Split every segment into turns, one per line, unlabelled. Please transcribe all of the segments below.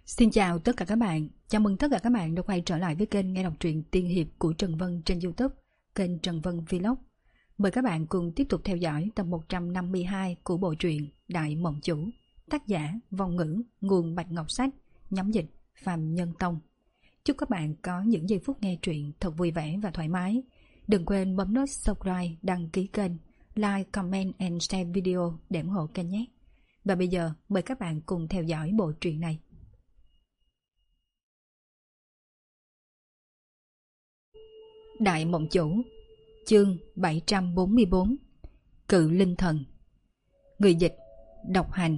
Xin chào tất cả các bạn, chào mừng tất cả các bạn đã quay trở lại với kênh nghe đọc truyện tiên hiệp của Trần Vân trên YouTube, kênh Trần Vân Vlog. Mời các bạn cùng tiếp tục theo dõi tập 152 của bộ truyện Đại Mộng Chủ, tác giả Vong Ngữ, nguồn Bạch Ngọc Sách, nhóm dịch Phạm Nhân Tông. Chúc các bạn có những giây phút nghe truyện thật vui vẻ và thoải mái. Đừng quên bấm nút subscribe, đăng ký kênh, like, comment and share video để ủng hộ kênh nhé. Và bây giờ mời các bạn cùng theo dõi bộ truyện này. Đại Mộng Chủ, chương 744, Cự Linh Thần. Người dịch Độc Hành.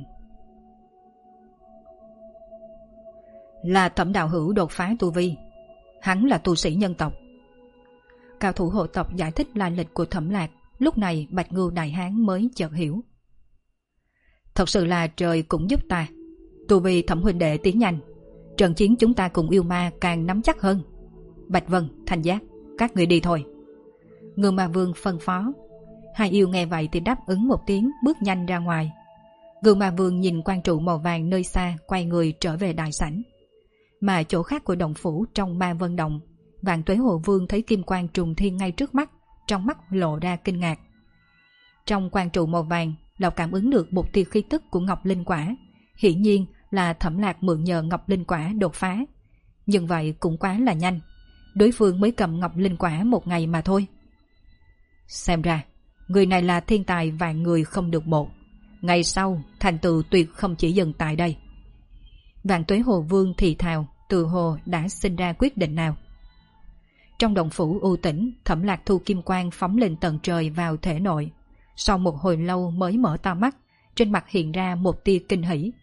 Là Thẩm đạo hữu đột phá tu vi, hắn là tu sĩ nhân tộc. Cao thủ hộ tộc giải thích lai lịch của Thẩm Lạc. Lúc này Bạch Ngưu đại hán mới chợt hiểu. Thật sự là trời cũng giúp ta. Tu vi Thẩm huynh đệ tiến nhanh, trận chiến chúng ta cùng yêu ma càng nắm chắc hơn. Bạch Vân, Thanh Giác, các người đi thôi. Ngưu Ma Vương phân phó. Hai yêu nghe vậy thì đáp ứng một tiếng, bước nhanh ra ngoài. Ngưu Ma Vương nhìn quang trụ màu vàng nơi xa, quay người trở về đại sảnh. Mà chỗ khác của động phủ trong Ma Vân Động, Vạn Tuế Hồ Vương thấy kim quang trùng thiên ngay trước mắt, trong mắt lộ ra kinh ngạc. Trong quang trụ màu vàng, lão cảm ứng được một tia khí tức của Ngọc Linh Quả, hiển nhiên là Thẩm Lạc mượn nhờ Ngọc Linh Quả đột phá. Nhưng vậy cũng quá là nhanh, đối phương mới cầm Ngọc Linh Quả một ngày mà thôi. Xem ra người này là thiên tài vạn người không được một, ngày sau thành tựu tuyệt không chỉ dừng tại đây. Vạn Tuế Hồ Vương thì thào, từ hồ đã sinh ra quyết định nào. Trong động phủ u tĩnh, Thẩm Lạc thu kim quang phóng lên tận trời vào thể nội. Sau một hồi lâu mới mở to mắt, trên mặt hiện ra một tia kinh hỉ.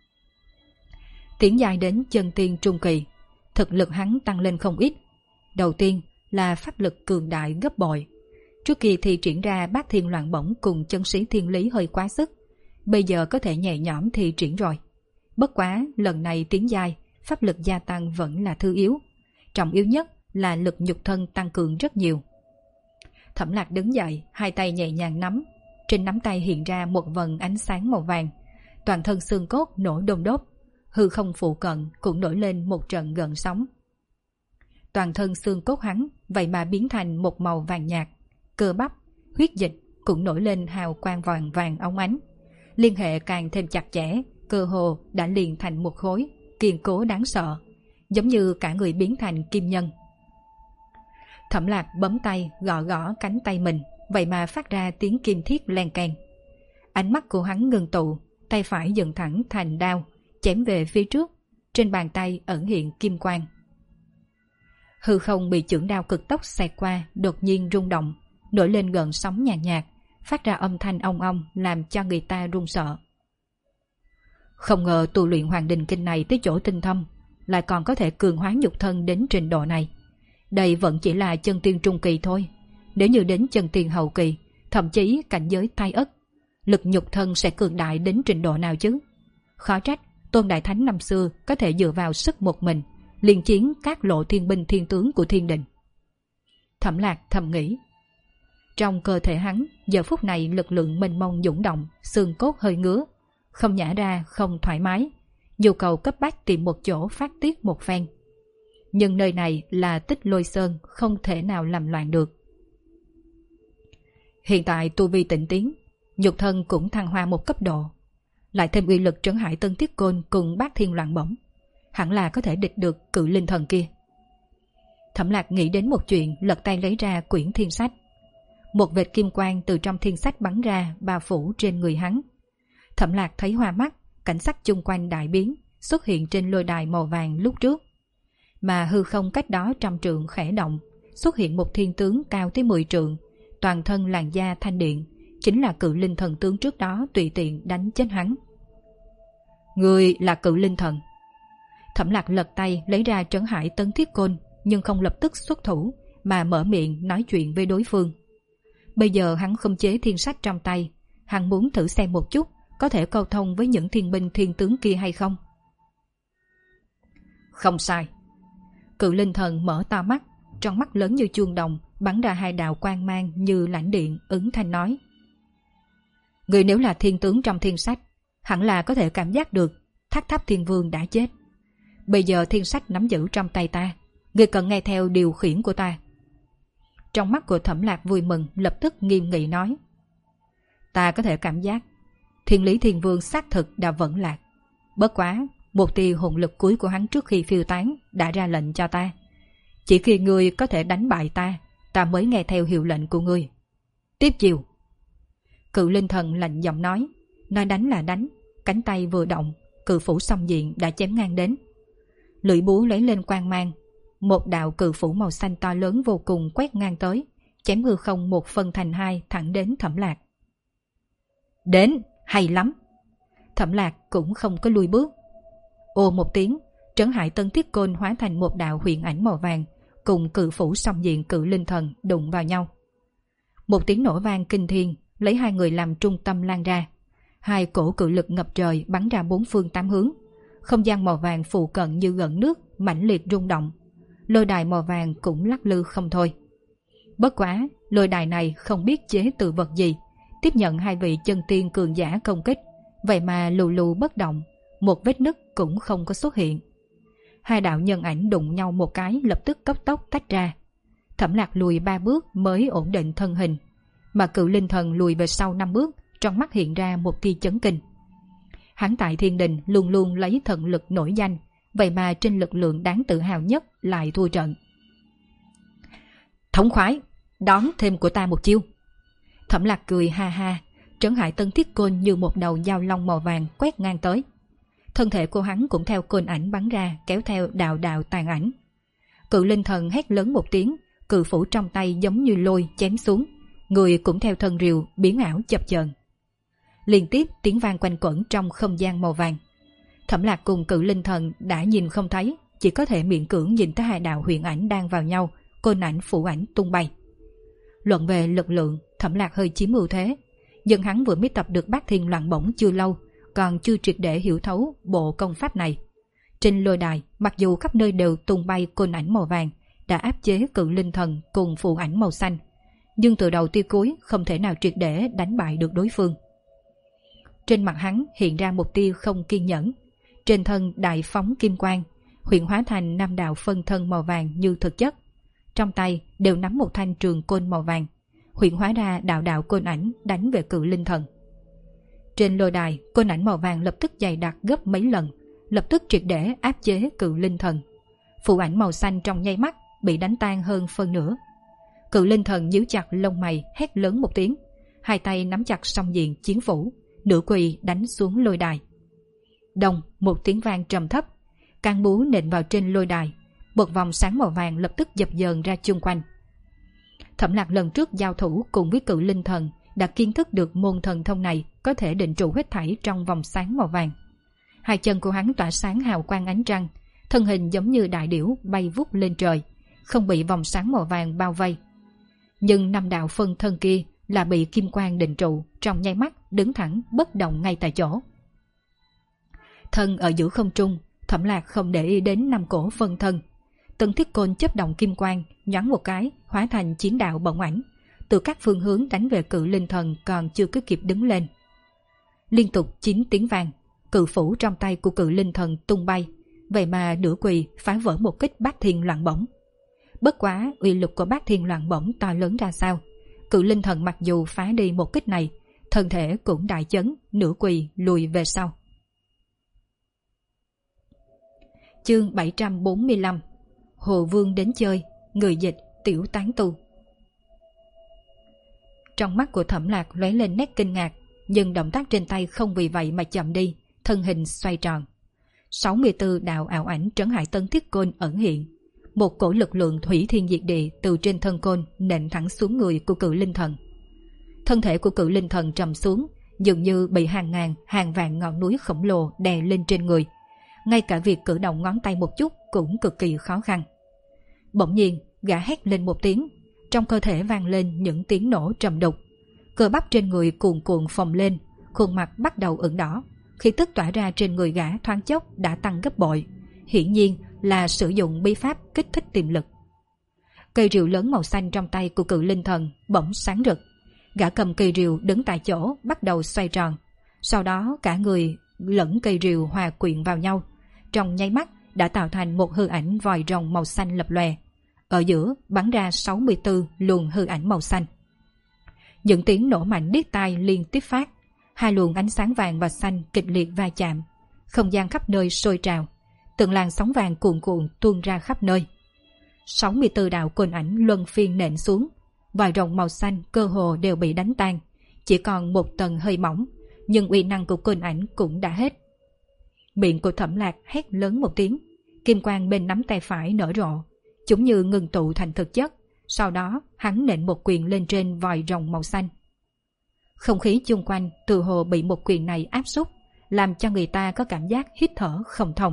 Tiến giai đến chân tiên trung kỳ, thực lực hắn tăng lên không ít. Đầu tiên là pháp lực cường đại gấp bội. Trước kia thì triển ra bát thiên loạn bổng cùng chân sĩ thiên lý hơi quá sức, bây giờ có thể nhẹ nhõm thì triển rồi. Bất quá lần này tiến giai, pháp lực gia tăng vẫn là thứ yếu. Trọng yếu nhất là lực nhục thân tăng cường rất nhiều. Thẩm Lạc đứng dậy, hai tay nhẹ nhàng nắm. Trên nắm tay hiện ra một vầng ánh sáng màu vàng. Toàn thân xương cốt nổi đôn đốt, hư không phụ cận cũng nổi lên một trận gợn sóng. Toàn thân xương cốt hắn vậy mà biến thành một màu vàng nhạt, cơ bắp, huyết dịch cũng nổi lên hào quang vàng vàng óng ánh. Liên hệ càng thêm chặt chẽ, cơ hồ đã liền thành một khối, kiên cố đáng sợ, giống như cả người biến thành kim nhân. Thẩm Lạc bấm tay gõ gõ cánh tay mình, vậy mà phát ra tiếng kim thiết len keng. Ánh mắt của hắn ngưng tụ, tay phải dựng thẳng thành đao, chém về phía trước, trên bàn tay ẩn hiện kim quang. Hư không bị chưởng đao cực tốc xẹt qua đột nhiên rung động, nổi lên gợn sóng nhạt nhạt, phát ra âm thanh ong ong làm cho người ta run sợ. Không ngờ tu luyện Hoàng Đình Kinh này tới chỗ tinh thâm, lại còn có thể cường hóa nhục thân đến trình độ này. Đây vẫn chỉ là chân tiên trung kỳ thôi, nếu như đến chân tiên hậu kỳ, thậm chí cảnh giới Thái Ất, lực nhục thân sẽ cường đại đến trình độ nào chứ? Khó trách Tôn Đại Thánh năm xưa có thể dựa vào sức một mình liên chiến các lộ thiên binh thiên tướng của thiên đình. Thẩm Lạc thầm nghĩ. Trong cơ thể hắn giờ phút này lực lượng mênh mông dũng động, xương cốt hơi ngứa, không nhả ra, không thoải mái, nhu cầu cấp bách tìm một chỗ phát tiết một phen. Nhưng nơi này là Tích Lôi Sơn, không thể nào làm loạn được. Hiện tại tu vi tịnh tiến, nhục thân cũng thăng hoa một cấp độ, lại thêm uy lực trấn hải tân thiết côn cùng bát thiên loạn bổng, hẳn là có thể địch được Cự Linh Thần kia. Thẩm Lạc nghĩ đến một chuyện, lật tay lấy ra quyển thiên sách. Một vệt kim quang từ trong thiên sách bắn ra, bao phủ trên người hắn. Thẩm Lạc thấy hoa mắt, cảnh sắc chung quanh đại biến, xuất hiện trên lôi đài màu vàng lúc trước. Mà hư không cách đó 100 trượng khẽ động, xuất hiện một thiên tướng cao tới 10 trượng, toàn thân làn da thanh điện, chính là Cự Linh Thần tướng trước đó tùy tiện đánh chết hắn. Người là Cự Linh Thần. Thẩm Lạc lật tay lấy ra trấn hải tấn thiết côn, nhưng không lập tức xuất thủ, mà mở miệng nói chuyện với đối phương. Bây giờ hắn không chế thiên sách trong tay, hắn muốn thử xem một chút có thể câu thông với những thiên binh thiên tướng kia hay không. Không sai. Cự Linh Thần mở to mắt, trong mắt lớn như chuông đồng bắn ra hai đạo quang mang như lãnh điện, ứng thanh nói. Người nếu là thiên tướng trong thiên sách, hẳn là có thể cảm giác được Tháp Tháp Thiên Vương đã chết. Bây giờ thiên sách nắm giữ trong tay ta, ngươi cần nghe theo điều khiển của ta. Trong mắt của Thẩm Lạc vui mừng, lập tức nghiêm nghị nói. Ta có thể cảm giác Thiên Lý Thiên Vương xác thực đã vẫn lạc. Bất quá, một tia hồn lực cuối của hắn trước khi phiêu tán đã ra lệnh cho ta. Chỉ khi ngươi có thể đánh bại ta, ta mới nghe theo hiệu lệnh của ngươi. Tiếp chiều. Cự linh thần lạnh giọng nói đánh là đánh, cánh tay vừa động, cự phủ song diện đã chém ngang đến. Lưỡi búa lấy lên quang mang, một đạo cự phủ màu xanh to lớn vô cùng quét ngang tới, chém hư không một phân thành hai thẳng đến Thẩm Lạc. Đến, hay lắm. Thẩm Lạc cũng không có lùi bước. Ồ một tiếng, Trấn Hải Tân Thiết Côn hóa thành một đạo huyền ảnh màu vàng, cùng cự phủ song diện cự linh thần đụng vào nhau. Một tiếng nổ vang kinh thiên, lấy hai người làm trung tâm lan ra. Hai cổ cự lực ngập trời bắn ra bốn phương tám hướng. Không gian màu vàng phụ cận như gợn nước, mãnh liệt rung động. Lôi đài màu vàng cũng lắc lư không thôi. Bất quá, lôi đài này không biết chế từ vật gì, tiếp nhận hai vị chân tiên cường giả công kích, vậy mà lù lù bất động, một vết nứt cũng không có xuất hiện. Hai đạo nhân ảnh đụng nhau một cái lập tức cấp tốc tách ra. Thẩm Lạc lùi 3 bước mới ổn định thân hình, mà cự linh thần lùi về sau 5 bước, trong mắt hiện ra một tia chấn kinh. Hắn tại thiên đình luôn luôn lấy thần lực nổi danh, vậy mà trên lực lượng đáng tự hào nhất lại thua trận. Thống khoái, đón thêm của ta một chiêu. Thẩm Lạc cười ha ha, Trấn Hải Tân Thiết Côn như một đầu dao long màu vàng quét ngang tới. Thân thể của hắn cũng theo côn ảnh bắn ra, kéo theo đạo đạo tàn ảnh. Cự linh thần hét lớn một tiếng, cự phủ trong tay giống như lôi chém xuống, người cũng theo thân rìu biến ảo chập chờn. Liên tiếp tiếng vang quanh quẩn trong không gian màu vàng. Thẩm Lạc cùng cự linh thần đã nhìn không thấy, chỉ có thể miễn cưỡng nhìn thấy hai đạo huyền ảnh đang vào nhau, côn ảnh phủ ảnh tung bay. Luận về lực lượng, Thẩm Lạc hơi chiếm ưu thế, nhưng hắn vừa mới tập được Bát Thiên Loạn Bổng chưa lâu, còn chưa triệt để hiểu thấu bộ công pháp này. Trên lôi đài, mặc dù khắp nơi đều tung bay côn ảnh màu vàng, đã áp chế cự linh thần cùng phù ảnh màu xanh, nhưng từ đầu tia cuối không thể nào triệt để đánh bại được đối phương. Trên mặt hắn hiện ra một tia không kiên nhẫn, trên thân đại phóng kim quang, huyện hóa thành 5 đạo phân thân màu vàng như thực chất, trong tay đều nắm một thanh trường côn màu vàng, huyện hóa ra đạo đạo côn ảnh đánh về cự linh thần. Trên lôi đài, côn ảnh màu vàng lập tức dày đặc gấp mấy lần, lập tức triệt để áp chế cự linh thần. Phù ảnh màu xanh trong nháy mắt bị đánh tan hơn phân nửa. Cự linh thần nhíu chặt lông mày, hét lớn một tiếng, hai tay nắm chặt song diện chiến phủ, nửa quỳ đánh xuống lôi đài. Đồng một tiếng vang trầm thấp, can búa nện vào trên lôi đài, một vòng sáng màu vàng lập tức dập dờn ra chung quanh. Thẩm Lạc lần trước giao thủ cùng với cự linh thần đã kiến thức được môn thần thông này có thể định trụ hết thảy trong vòng sáng màu vàng. Hai chân của hắn tỏa sáng hào quang ánh trăng, thân hình giống như đại điểu bay vút lên trời, không bị vòng sáng màu vàng bao vây. Nhưng 5 đạo phân thân kia là bị kim quang định trụ, trong nháy mắt đứng thẳng bất động ngay tại chỗ. Thân ở giữa không trung, Thẩm Lạc không để ý đến 5 cổ phân thân. Tân Thiết Côn chớp động kim quang, nhoáng một cái, hóa thành chiến đạo bổng ảnh, từ các phương hướng đánh về cự linh thần còn chưa có kịp đứng lên. Liên tục 9 tiếng vang, cự phủ trong tay của cự linh thần tung bay, vậy mà nửa quỳ phá vỡ một kích Bát Thiên Loạn Bổng. Bất quá uy lực của Bát Thiên Loạn Bổng to lớn ra sao, cự linh thần mặc dù phá đi một kích này, thân thể cũng đại chấn, nửa quỳ lùi về sau. Chương 745 Hồ Vương đến chơi, người dịch Tiểu Tán Tu. Trong mắt của Thẩm Lạc lóe lên nét kinh ngạc, nhưng động tác trên tay không vì vậy mà chậm đi, thân hình xoay tròn. 64 đạo ảo ảnh Trấn Hải Tân Thiết Côn ẩn hiện, một cổ lực lượng thủy thiên diệt địa từ trên thân côn nện thẳng xuống người của cự linh thần. Thân thể của cự linh thần trầm xuống, dường như bị hàng ngàn hàng vạn ngọn núi khổng lồ đè lên trên người, ngay cả việc cử động ngón tay một chút cũng cực kỳ khó khăn. Bỗng nhiên gã hét lên một tiếng, trong cơ thể vang lên những tiếng nổ trầm đục, cơ bắp trên người cuồn cuộn phồng lên, khuôn mặt bắt đầu ửng đỏ, khí tức tỏa ra trên người gã thoáng chốc đã tăng gấp bội, hiển nhiên là sử dụng bí pháp kích thích tiềm lực. Cây rìu lớn màu xanh trong tay của cự linh thần bỗng sáng rực, gã cầm cây rìu đứng tại chỗ bắt đầu xoay tròn, sau đó cả người lẫn cây rìu hòa quyện vào nhau, trong nháy mắt đã tạo thành một hư ảnh vòi rồng màu xanh lập lòe. Ở giữa bắn ra 64 luồng hư ảnh màu xanh. Những tiếng nổ mạnh điếc tai liên tiếp phát. Hai luồng ánh sáng vàng và xanh kịch liệt va chạm. Không gian khắp nơi sôi trào. Từng làn sóng vàng cuồn cuộn tuôn ra khắp nơi. 64 đạo côn ảnh luân phiên nện xuống. Vòi rồng màu xanh cơ hồ đều bị đánh tan. Chỉ còn một tầng hơi mỏng. Nhưng uy năng của côn ảnh cũng đã hết. Miệng của Thẩm Lạc hét lớn một tiếng. Kim quang bên nắm tay phải nở rộ. Chúng như ngừng tụ thành thực chất. Sau đó hắn nện một quyền lên trên vòi rồng màu xanh. Không khí chung quanh từ hồ bị một quyền này áp xúc, làm cho người ta có cảm giác hít thở không thông.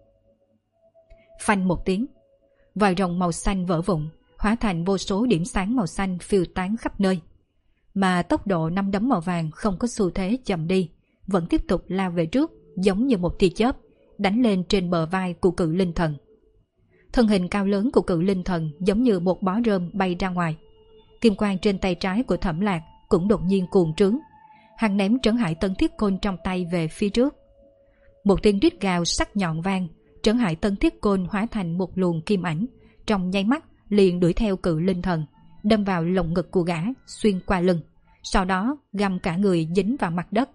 Phanh một tiếng, vòi rồng màu xanh vỡ vụn, hóa thành vô số điểm sáng màu xanh phiêu tán khắp nơi. Mà tốc độ năm đấm màu vàng không có xu thế chậm đi, vẫn tiếp tục lao về trước, giống như một tia chớp, đánh lên trên bờ vai của cự linh thần. Thân hình cao lớn của cự linh thần giống như một bó rơm bay ra ngoài. Kim quang trên tay trái của Thẩm Lạc cũng đột nhiên cuồng trướng. Hắn ném trấn hải tân thiết côn trong tay về phía trước. Một tiếng rít gào sắc nhọn vang, trấn hải tân thiết côn hóa thành một luồng kim ảnh, trong nháy mắt liền đuổi theo cự linh thần, đâm vào lồng ngực của gã, xuyên qua lưng, sau đó găm cả người dính vào mặt đất.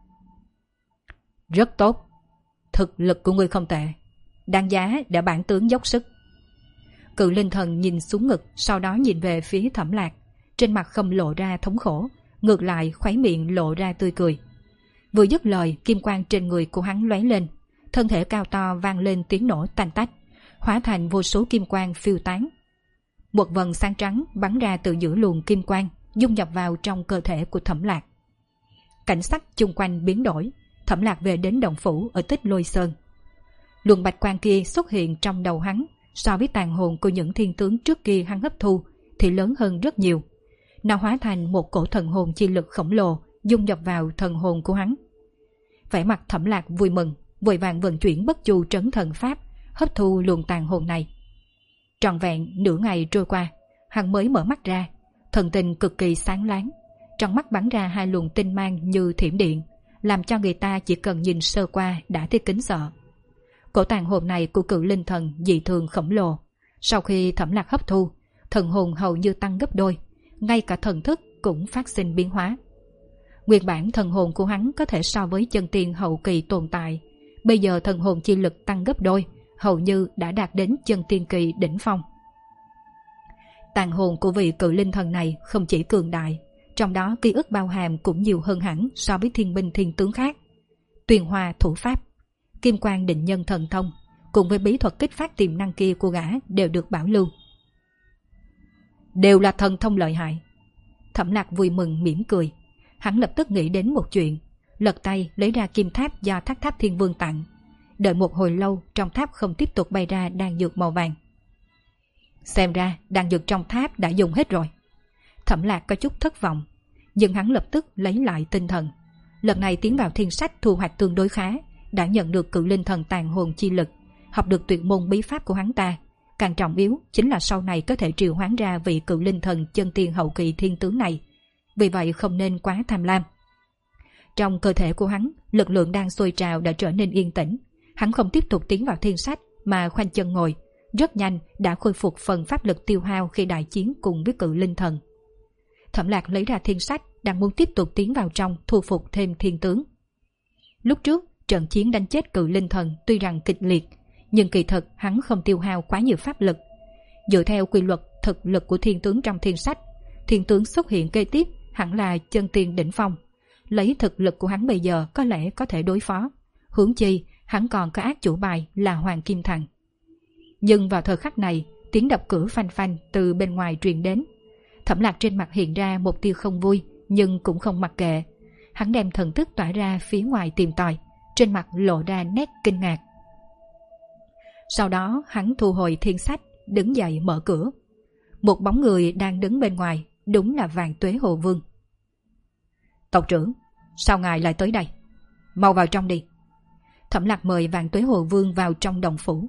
Rất tốt, thực lực của ngươi không tệ, đáng giá để bản tướng dốc sức. Cự linh thần nhìn xuống ngực, sau đó nhìn về phía Thẩm Lạc, trên mặt không lộ ra thống khổ, ngược lại khóe miệng lộ ra tươi cười. Vừa dứt lời, kim quang trên người của hắn lóe lên, thân thể cao to vang lên tiếng nổ tanh tách, hóa thành vô số kim quang phiêu tán. Một vầng sáng trắng bắn ra từ giữa luồng kim quang, dung nhập vào trong cơ thể của Thẩm Lạc. Cảnh sắc chung quanh biến đổi, Thẩm Lạc về đến động phủ ở Tích Lôi Sơn. Luồng bạch quang kia xuất hiện trong đầu hắn, so với tàn hồn của những thiên tướng trước kia hắn hấp thu thì lớn hơn rất nhiều. Nó hóa thành một cổ thần hồn chi lực khổng lồ dung nhập vào thần hồn của hắn. Vẻ mặt Thẩm Lạc vui mừng, vội vàng vận chuyển bất chu trấn thần pháp, hấp thu luồng tàn hồn này. Trọn vẹn nửa ngày trôi qua, hắn mới mở mắt ra, thần tình cực kỳ sáng láng, trong mắt bắn ra hai luồng tinh mang như thiểm điện, làm cho người ta chỉ cần nhìn sơ qua đã thấy kính sợ. Cổ tàn hồn này của cự linh thần dị thường khổng lồ, sau khi Thẩm Lạc hấp thu, thần hồn hầu như tăng gấp đôi, ngay cả thần thức cũng phát sinh biến hóa. Nguyên bản thần hồn của hắn có thể so với chân tiên hậu kỳ tồn tại, bây giờ thần hồn chi lực tăng gấp đôi, hầu như đã đạt đến chân tiên kỳ đỉnh phong. Tàn hồn của vị cự linh thần này không chỉ cường đại, trong đó ký ức bao hàm cũng nhiều hơn hẳn so với thiên binh thiên tướng khác. Tuyền hoa thủ pháp, kim quang định nhân thần thông, cùng với bí thuật kích phát tiềm năng kia của gã đều được bảo lưu. Đều là thần thông lợi hại. Thẩm Lạc vui mừng mỉm cười. Hắn lập tức nghĩ đến một chuyện, lật tay lấy ra kim tháp do Thác Tháp Thiên Vương tặng. Đợi một hồi lâu, trong tháp không tiếp tục bay ra đan dược màu vàng. Xem ra đan dược trong tháp đã dùng hết rồi. Thẩm Lạc có chút thất vọng, nhưng hắn lập tức lấy lại tinh thần. Lần này tiến vào thiên sách thu hoạch tương đối khá, đã nhận được cự linh thần tàn hồn chi lực, học được tuyệt môn bí pháp của hắn ta. Càng trọng yếu chính là sau này có thể triệu hoán ra vị cự linh thần chân tiên hậu kỳ thiên tướng này. Vì vậy không nên quá tham lam. Trong cơ thể của hắn, lực lượng đang sôi trào đã trở nên yên tĩnh. Hắn không tiếp tục tiến vào thiên sách mà khoanh chân ngồi, rất nhanh đã khôi phục phần pháp lực tiêu hao khi đại chiến cùng với cự linh thần. Thẩm Lạc lấy ra thiên sách, đang muốn tiếp tục tiến vào trong thu phục thêm thiên tướng. Lúc trước trận chiến đánh chết cự linh thần tuy rằng kịch liệt, nhưng kỳ thực hắn không tiêu hao quá nhiều pháp lực. Dựa theo quy luật thực lực của thiên tướng trong thiên sách, thiên tướng xuất hiện kế tiếp hẳn là chân tiên đỉnh phong. Lấy thực lực của hắn bây giờ có lẽ có thể đối phó. Huống chi hắn còn có ác chủ bài là Hoàng Kim Thần. Nhưng vào thời khắc này, tiếng đập cửa phanh phanh từ bên ngoài truyền đến. Thẩm Lạc trên mặt hiện ra một tia không vui, nhưng cũng không mặc kệ. Hắn đem thần thức tỏa ra phía ngoài tìm tòi, trên mặt lộ ra nét kinh ngạc. Sau đó hắn thu hồi thiên sách, đứng dậy mở cửa. Một bóng người đang đứng bên ngoài, đúng là Vạn Tuế Hồ Vương. Tộc trưởng, sao ngài lại tới đây? Mau vào trong đi. Thẩm Lạc mời Vạn Tuế Hồ Vương vào trong động phủ.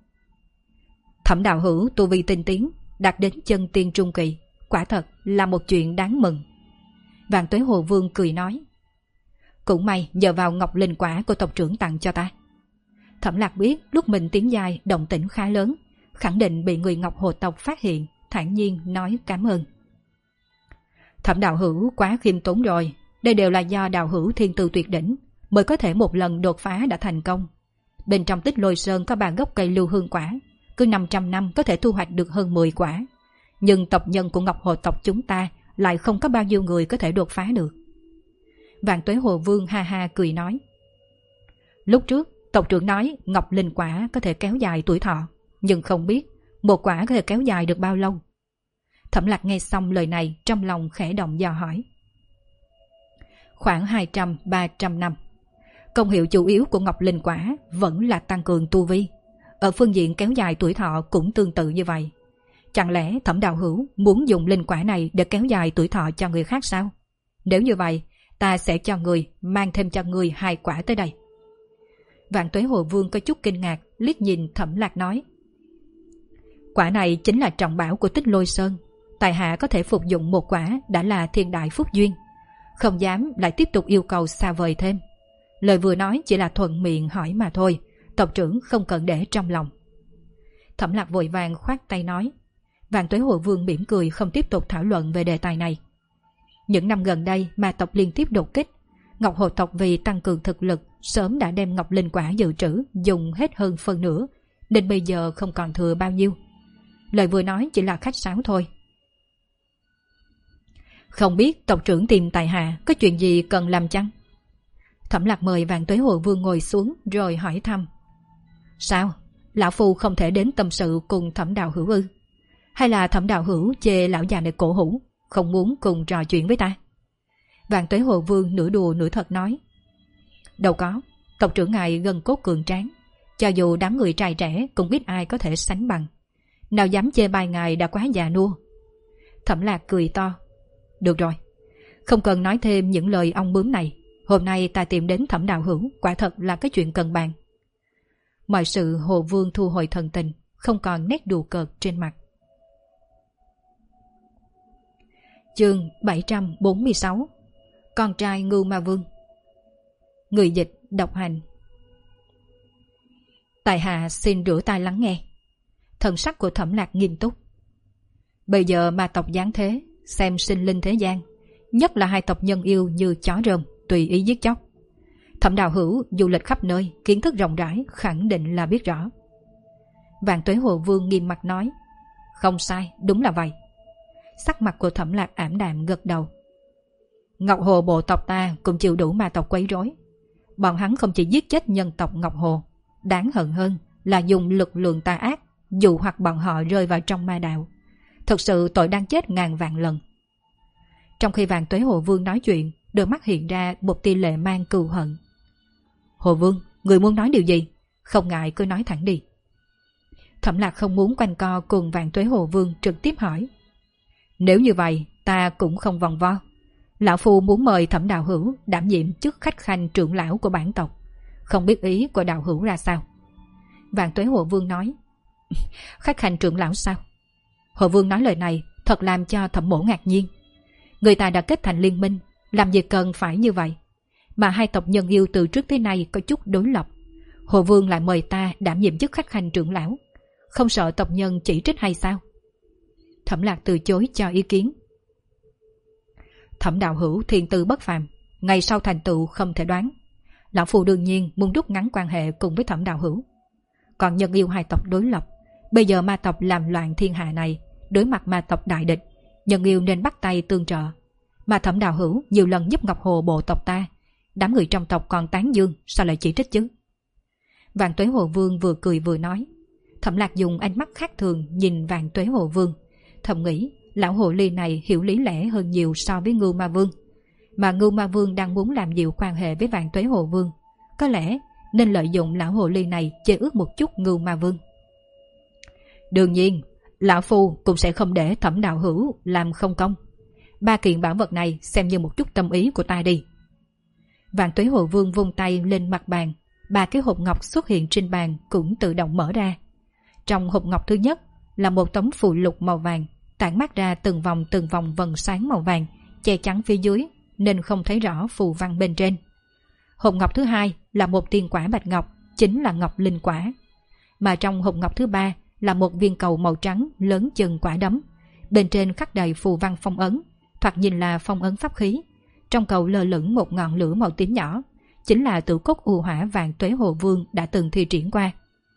Thẩm đạo hữu tu vi tinh tiến, đạt đến chân tiên trung kỳ, quả thật là một chuyện đáng mừng. Vạn Tuế Hồ Vương cười nói. Cũng may nhờ vào ngọc linh quả của tộc trưởng tặng cho ta. Thẩm Lạc biết lúc mình tiến dài động tĩnh khá lớn, khẳng định bị người Ngọc Hồ tộc phát hiện, thản nhiên nói cảm ơn. Thẩm đạo hữu quá khiêm tốn rồi, đây đều là do đạo hữu thiên tư tuyệt đỉnh mới có thể một lần đột phá đã thành công. Bên trong Tích Lôi Sơn có 3 gốc cây lưu hương quả, cứ 500 năm có thể thu hoạch được hơn 10 quả. Nhưng tộc nhân của Ngọc Hồ tộc chúng ta lại không có bao nhiêu người có thể đột phá được. Vạn Tuế Hồ Vương ha ha cười nói. Lúc trước tộc trưởng nói Ngọc Linh quả có thể kéo dài tuổi thọ, nhưng không biết một quả có thể kéo dài được bao lâu. Thẩm Lạc nghe xong lời này trong lòng khẽ động dò hỏi. Khoảng 200-300 năm. Công hiệu chủ yếu của Ngọc Linh quả vẫn là tăng cường tu vi. Ở phương diện kéo dài tuổi thọ cũng tương tự như vậy. Chẳng lẽ Thẩm đạo hữu muốn dùng linh quả này để kéo dài tuổi thọ cho người khác sao? Nếu như vậy, ta sẽ cho người mang thêm cho người 2 quả tới đây. Vạn Tuế Hồ Vương có chút kinh ngạc, liếc nhìn Thẩm Lạc nói. Quả này chính là trọng bảo của Tích Lôi Sơn. Tại hạ có thể phục dụng một quả đã là thiên đại phúc duyên, không dám lại tiếp tục yêu cầu xa vời thêm. Lời vừa nói chỉ là thuận miệng hỏi mà thôi, tộc trưởng không cần để trong lòng. Thẩm Lạc vội vàng khoát tay nói. Vạn Tuế Hồ Vương mỉm cười không tiếp tục thảo luận về đề tài này. Những năm gần đây ma tộc liên tiếp đột kích, Ngọc Hồ tộc vì tăng cường thực lực sớm đã đem Ngọc Linh quả dự trữ dùng hết hơn phân nửa, nên bây giờ không còn thừa bao nhiêu. Lời vừa nói chỉ là khách sáo thôi. Không biết tộc trưởng tìm tại hạ có chuyện gì cần làm chăng? Thẩm Lạc mời Vạn Tuế Hồ Vương ngồi xuống rồi hỏi thăm. Sao? Lão phu không thể đến tâm sự cùng Thẩm đạo hữu ư? Hay là Thẩm đạo hữu chê lão già này cổ hủ, không muốn cùng trò chuyện với ta? Vạn Tuế Hồ Vương nửa đùa nửa thật nói. Đâu có, tộc trưởng ngài gân cốt cường tráng, cho dù đám người trai trẻ cũng biết ai có thể sánh bằng. Nào dám chê bai ngài đã quá già nua. Thẩm Lạc cười to. Được rồi, không cần nói thêm những lời ong bướm này. Hôm nay ta tìm đến Thẩm đạo hữu, quả thật là cái chuyện cần bàn. Mọi sự Hồ Vương thu hồi thần tình, không còn nét đùa cợt trên mặt. Chương 746. Con trai Ngưu Ma Vương. Người dịch độc hành. Tại hạ xin rửa tai lắng nghe. Thần sắc của Thẩm Lạc nghiêm túc. Bây giờ ma tộc giáng thế, xem sinh linh thế gian, nhất là 2 tộc nhân yêu như chó rơm, tùy ý giết chóc. Thẩm đạo hữu du lịch khắp nơi, kiến thức rộng rãi, khẳng định là biết rõ. Vạn Tuế Hồ Vương nghiêm mặt nói. Không sai, đúng là vậy. Sắc mặt của Thẩm Lạc ảm đạm gật đầu. Ngọc Hồ bộ tộc ta cũng chịu đủ ma tộc quấy rối. Bọn hắn không chỉ giết chết nhân tộc Ngọc Hồ, đáng hận hơn là dùng lực lượng tà ác dụ hoặc bọn họ rơi vào trong ma đạo. Thật sự tội đang chết ngàn vạn lần. Trong khi Vạn Tuế Hồ Vương nói chuyện, đôi mắt hiện ra một tia lệ mang cừu hận. Hồ Vương, người muốn nói điều gì? Không ngại cứ nói thẳng đi. Thẩm Lạc không muốn quanh co cùng Vạn Tuế Hồ Vương, trực tiếp hỏi. Nếu như vậy, ta cũng không vòng vo. Lão phu muốn mời Thẩm đạo hữu đảm nhiệm chức khách khanh trưởng lão của bản tộc. Không biết ý của đạo hữu ra sao? Vạn Tuế Hồ Vương nói. Khách khanh trưởng lão sao? Hồ Vương nói lời này thật làm cho Thẩm mỗ ngạc nhiên. Người ta đã kết thành liên minh, làm gì cần phải như vậy? Mà 2 tộc nhân yêu từ trước tới nay có chút đối lập. Hồ Vương lại mời ta đảm nhiệm chức khách khanh trưởng lão, không sợ tộc nhân chỉ trích hay sao? Thẩm Lạc từ chối cho ý kiến. Thẩm đạo hữu thiên tư bất phàm, ngày sau thành tựu không thể đoán. Lão phu đương nhiên muốn rút ngắn quan hệ cùng với Thẩm đạo hữu. Còn nhân yêu 2 tộc đối lập, bây giờ ma tộc làm loạn thiên hạ này, đối mặt ma tộc đại địch, nhân yêu nên bắt tay tương trợ. Mà Thẩm đạo hữu nhiều lần giúp Ngọc Hồ bộ tộc ta, đám người trong tộc còn tán dương, sao lại chỉ trích chứ? Vạn Tuế Hồ Vương vừa cười vừa nói. Thẩm Lạc dùng ánh mắt khác thường nhìn Vạn Tuế Hồ Vương, thầm nghĩ lão hồ ly này hiểu lý lẽ hơn nhiều so với Ngưu Ma Vương. Mà Ngưu Ma Vương đang muốn làm dịu quan hệ với Vạn Tuế Hồ Vương, có lẽ nên lợi dụng lão hồ ly này chế ước một chút Ngưu Ma Vương. Đương nhiên, lão phu cũng sẽ không để Thẩm đạo hữu làm không công. 3 kiện bảo vật này xem như một chút tâm ý của ta đi. Vạn Tuế Hồ Vương vung tay lên mặt bàn, 3 cái hộp ngọc xuất hiện trên bàn cũng tự động mở ra. Trong hộp ngọc thứ nhất là một tấm phù lục màu vàng, tản mát ra từng vòng vầng sáng màu vàng, che chắn phía dưới nên không thấy rõ phù văn bên trên. Hộp ngọc thứ hai là một tiên quả bạch ngọc, chính là ngọc linh quả. Mà trong hộp ngọc thứ ba là một viên cầu màu trắng lớn chừng quả đấm. Bên trên khắc đầy phù văn phong ấn, thoạt nhìn là phong ấn pháp khí. Trong cầu lơ lửng một ngọn lửa màu tím nhỏ, chính là tử cốt u hỏa Vạn Tuế Hồ Vương đã từng thi triển qua.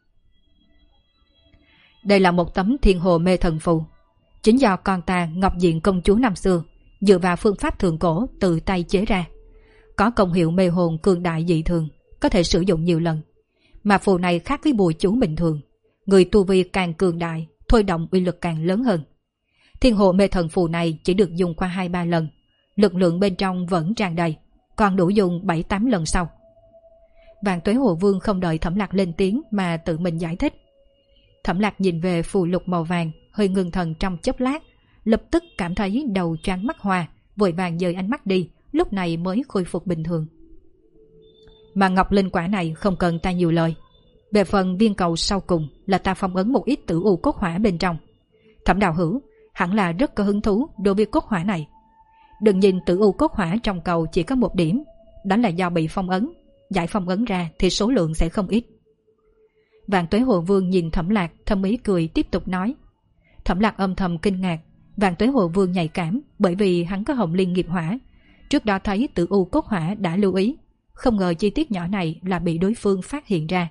Đây là một tấm Thiên Hồ Mê Thần Phù, chính do con ta Ngọc Diện công chúa năm xưa dựa vào phương pháp thượng cổ tự tay chế ra. Có công hiệu mê hồn cường đại dị thường, có thể sử dụng nhiều lần. Mà phù này khác với bùa chú bình thường, người tu vi càng cường đại, thôi động uy lực càng lớn hơn. Thiên Hồ Mê Thần Phù này chỉ được dùng qua 2-3 lần, lực lượng bên trong vẫn tràn đầy, còn đủ dùng 7-8 lần sau. Vạn Tuế Hồ Vương không đợi Thẩm Lạc lên tiếng mà tự mình giải thích. Thẩm Lạc nhìn về phù lục màu vàng, hơi ngưng thần trong chốc lát, lập tức cảm thấy đầu choáng mắt hoa, vội vàng dời ánh mắt đi, lúc này mới khôi phục bình thường. Mà ngọc linh quả này không cần ta nhiều lời. Về phần viên cầu sau cùng là ta phong ấn một ít tử u cốt hỏa bên trong. Thẩm đạo hữu hẳn là rất có hứng thú đối với cốt hỏa này. Đừng nhìn tử u cốt hỏa trong cầu chỉ có một điểm, đó là do bị phong ấn. Giải phong ấn ra thì số lượng sẽ không ít. Vạn Tuế Hồ Vương nhìn Thẩm Lạc thâm ý cười tiếp tục nói. Thẩm Lạc âm thầm kinh ngạc. Vạn Tuế Hồ Vương nhạy cảm bởi vì hắn có hồng liên nghiệp hỏa. Trước đó thấy tử u cốt hỏa đã lưu ý, không ngờ chi tiết nhỏ này là bị đối phương phát hiện ra.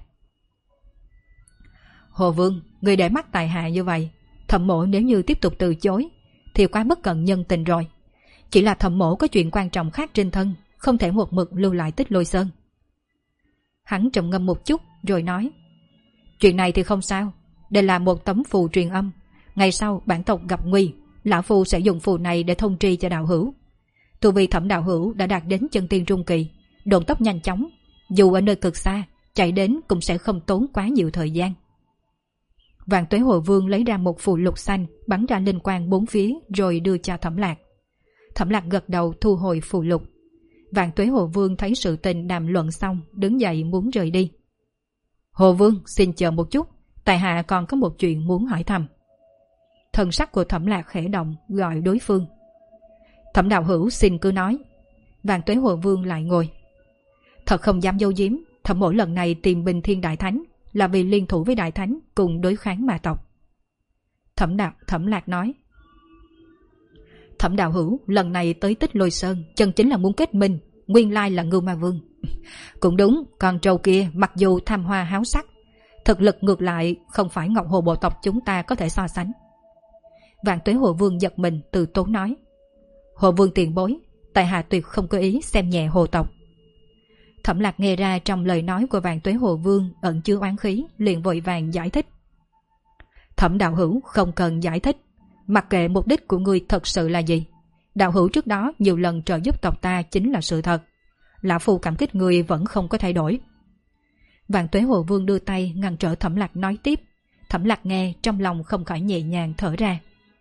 Hồ Vương, người để mắt tài hạ như vậy, Thẩm mỗ nếu như tiếp tục từ chối thì quá bất cận nhân tình rồi. Chỉ là Thẩm mỗ có chuyện quan trọng khác trên thân, không thể một mực lưu lại Tích Lôi Sơn. Hắn trầm ngâm một chút rồi nói. Chuyện này thì không sao, đây là một tấm phù truyền âm. Ngày sau bản tộc gặp nguy, lão phu sẽ dùng phù này để thông tri cho đạo hữu. Tu vi Thẩm đạo hữu đã đạt đến chân tiên trung kỳ, độn tốc nhanh chóng, dù ở nơi cực xa, chạy đến cũng sẽ không tốn quá nhiều thời gian. Vạn Tuế Hồ Vương lấy ra một phù lục xanh, bắn ra linh quang bốn phía rồi đưa cho Thẩm Lạc. Thẩm Lạc gật đầu thu hồi phù lục. Vạn Tuế Hồ Vương thấy sự tình đàm luận xong, đứng dậy muốn rời đi. Hồ Vương xin chờ một chút, tại hạ còn có một chuyện muốn hỏi thăm. Thần sắc của Thẩm Lạc khẽ động, gọi đối phương. Thẩm đạo hữu xin cứ nói. Vạn Tuế Hồ Vương lại ngồi. Thật không dám giấu giếm, Thẩm mỗ lần này tìm Bình Thiên Đại Thánh là vì liên thủ với Đại Thánh cùng đối kháng ma tộc. Thẩm Lạc nói. Thẩm đạo hữu lần này tới Tích Lôi Sơn chân chính là muốn kết minh, nguyên lai là Ngưu Ma Vương. Cũng đúng, con trâu kia mặc dù tham hoa háo sắc, thực lực ngược lại không phải Ngọc Hồ bộ tộc chúng ta có thể so sánh. Vạn Tuế Hồ Vương giật mình từ tốn nói. Hồ Vương tiền bối, tại hạ tuyệt không có ý xem nhẹ hồ tộc. Thẩm Lạc nghe ra trong lời nói của Vạn Tuế Hồ Vương ẩn chứa oán khí, liền vội vàng giải thích. Thẩm đạo hữu không cần giải thích, mặc kệ mục đích của ngươi thật sự là gì. Đạo hữu trước đó nhiều lần trợ giúp tộc ta chính là sự thật. Lão phu cảm kích ngươi vẫn không có thay đổi. Vạn Tuế Hồ Vương đưa tay ngăn trở Thẩm Lạc nói tiếp. Thẩm Lạc nghe trong lòng không khỏi nhẹ nhàng thở ra.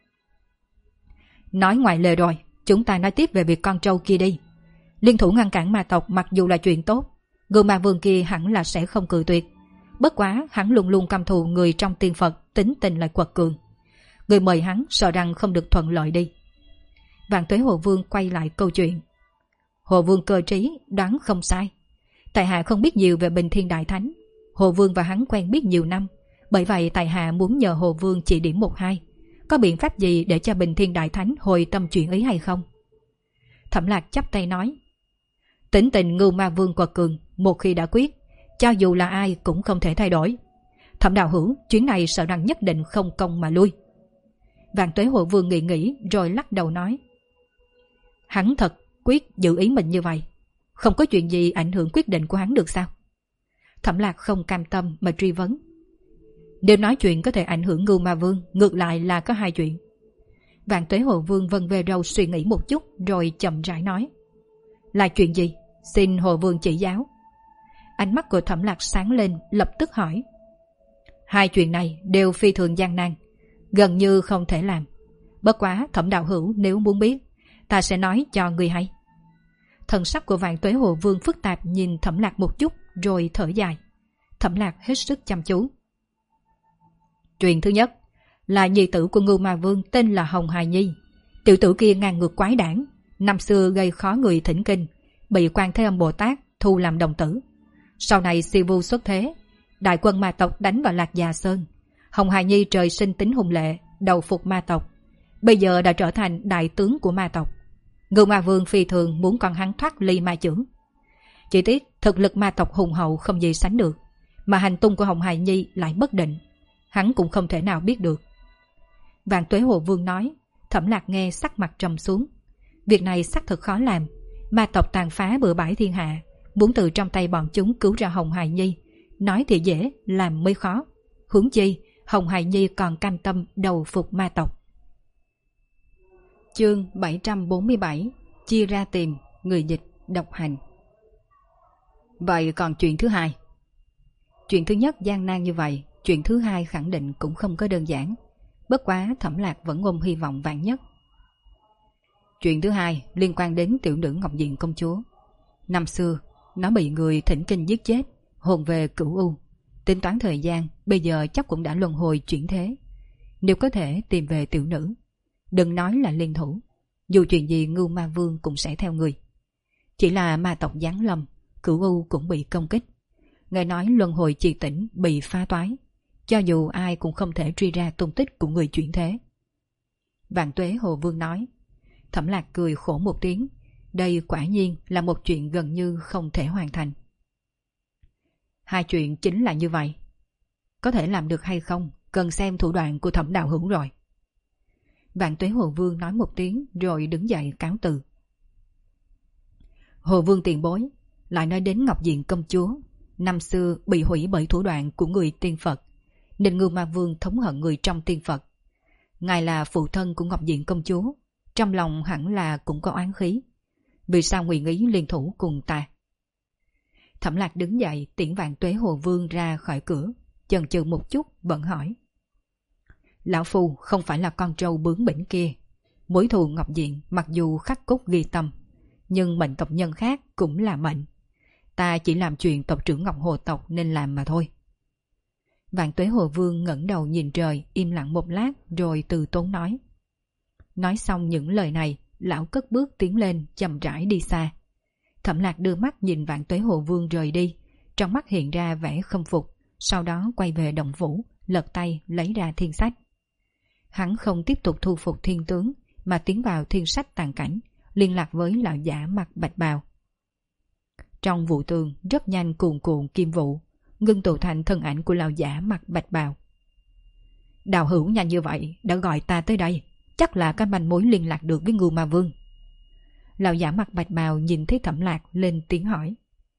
Nói ngoài lời rồi, chúng ta nói tiếp về việc con trâu kia đi. Liên thủ ngăn cản ma tộc mặc dù là chuyện tốt, Ngưu Ma Vương kia hẳn là sẽ không cự tuyệt. Bất quá hắn luôn luôn căm thù người trong tiên Phật, tính tình lại quật cường. Người mời hắn sợ rằng không được thuận lợi đi. Vạn Tuế Hồ Vương quay lại câu chuyện. Hồ Vương cơ trí, đoán không sai. Tại hạ không biết nhiều về Bình Thiên Đại Thánh. Hồ Vương và hắn quen biết nhiều năm, bởi vậy tại hạ muốn nhờ Hồ Vương chỉ điểm một hai. Có biện pháp gì để cho Bình Thiên Đại Thánh hồi tâm chuyển ý hay không? Thẩm Lạc chắp tay nói. Tính tình Ngưu Ma Vương quật cường, một khi đã quyết, cho dù là ai cũng không thể thay đổi. Thẩm đạo hữu, chuyến này sợ rằng nhất định không công mà lui. Vạn Tuế Hồ Vương nghĩ rồi lắc đầu nói. Hắn thật quyết giữ ý mình như vậy, không có chuyện gì ảnh hưởng quyết định của hắn được sao? Thẩm Lạc không cam tâm mà truy vấn. Nếu nói chuyện có thể ảnh hưởng Ngưu Ma Vương, ngược lại là có hai chuyện. Vạn Tuế Hồ Vương vân về đầu suy nghĩ một chút rồi chậm rãi nói. Là chuyện gì? Xin Hồ Vương chỉ giáo. Ánh mắt của Thẩm Lạc sáng lên, lập tức hỏi. Hai chuyện này đều phi thường gian nan, gần như không thể làm. Bất quá Thẩm đạo hữu nếu muốn biết, ta sẽ nói cho người hay. Thần sắc của Vạn Tuế Hồ Vương phức tạp nhìn Thẩm Lạc một chút rồi thở dài. Thẩm Lạc hết sức chăm chú. Chuyện thứ nhất là nhi tử của Ngưu Ma Vương tên là Hồng Hài Nhi. Tiểu tử kia ngang ngược quái đản, năm xưa gây khó người thỉnh kinh, bị Quan Thế Âm Bồ Tát thu làm đồng tử. Sau này si vu xuất thế, đại quân ma tộc đánh vào Lạc Già Sơn. Hồng Hài Nhi trời sinh tính hung lệ, đầu phục ma tộc, bây giờ đã trở thành đại tướng của ma tộc. Ngưu Ma Vương phi thường muốn con hắn thoát ly ma chưởng. Chỉ tiếc thực lực ma tộc hùng hậu không gì sánh được, mà hành tung của Hồng Hài Nhi lại bất định, hắn cũng không thể nào biết được. Vạn Tuế Hồ Vương nói. Thẩm Lạc nghe sắc mặt trầm xuống. Việc này xác thực khó làm. Ma tộc tàn phá bừa bãi thiên hạ, muốn từ trong tay bọn chúng cứu ra Hồng Hài Nhi, nói thì dễ, làm mới khó. Huống chi Hồng Hài Nhi còn cam tâm đầu phục ma tộc. Chương 747. Chia ra tìm. Người dịch độc hành. Vậy còn chuyện thứ hai? Chuyện thứ nhất gian nan như vậy, chuyện thứ hai khẳng định cũng không có đơn giản. Bất quá Thẩm Lạc vẫn ôm hy vọng vạn nhất. Chuyện thứ hai liên quan đến tiểu nữ Ngọc Diện công chúa. Năm xưa nó bị người thỉnh kinh giết chết, hồn về Cửu U. Tính toán thời gian, bây giờ chắc cũng đã luân hồi chuyển thế. Nếu có thể tìm về tiểu nữ, đừng nói là liên thủ, dù chuyện gì Ngưu Ma Vương cũng sẽ theo người. Chỉ là ma tộc giáng lâm, Cửu U cũng bị công kích. Nghe nói luân hồi trì tỉnh bị phá toái, cho dù ai cũng không thể truy ra tung tích của người chuyển thế. Vạn Tuế Hồ Vương nói. Thẩm Lạc cười khổ một tiếng. Đây quả nhiên là một chuyện gần như không thể hoàn thành. Hai chuyện chính là như vậy. Có thể làm được hay không, cần xem thủ đoạn của Thẩm đạo hữu rồi. Vạn Tuế Hồ Vương nói một tiếng rồi đứng dậy cáo từ. Hồ Vương tiền bối, lại nói đến Ngọc Diện công chúa. Năm xưa bị hủy bởi thủ đoạn của người tiên Phật, nên Ngưu Ma Vương thống hận người trong tiên Phật. Ngài là phụ thân của Ngọc Diện công chúa, trong lòng hẳn là cũng có oán khí. Vì sao ngụy ý liên thủ cùng ta? Thẩm Lạc đứng dậy tiễn Vạn Tuế Hồ Vương ra khỏi cửa, chần chừ một chút vẫn hỏi. Lão Phu không phải là con trâu bướng bỉnh kia. Mối thù Ngọc Diện mặc dù khắc cốt ghi tâm, nhưng mệnh tộc nhân khác cũng là mệnh. Ta chỉ làm chuyện tộc trưởng Ngọc Hồ tộc nên làm mà thôi. Vạn Tuế Hồ Vương ngẩng đầu nhìn trời, im lặng một lát rồi từ tốn nói. Nói xong những lời này, lão cất bước tiến lên, chậm rãi đi xa. Thẩm Lạc đưa mắt nhìn Vạn Tuế Hồ Vương rời đi, trong mắt hiện ra vẻ khâm phục, sau đó quay về Động Phủ, lật tay lấy ra thiên sách. Hắn không tiếp tục thu phục thiên tướng, mà tiến vào thiên sách tàn cảnh, liên lạc với lão giả mặc bạch bào. Trong vụ tường rất nhanh cuồn cuộn kim vụ, ngưng tụ thành thân ảnh của lão giả mặc bạch bào. Đạo hữu nhanh như vậy đã gọi ta tới đây, chắc là có manh mối liên lạc được với Ngưu Ma Vương. Lão giả mặc bạch bào nhìn thấy Thẩm Lạc lên tiếng hỏi.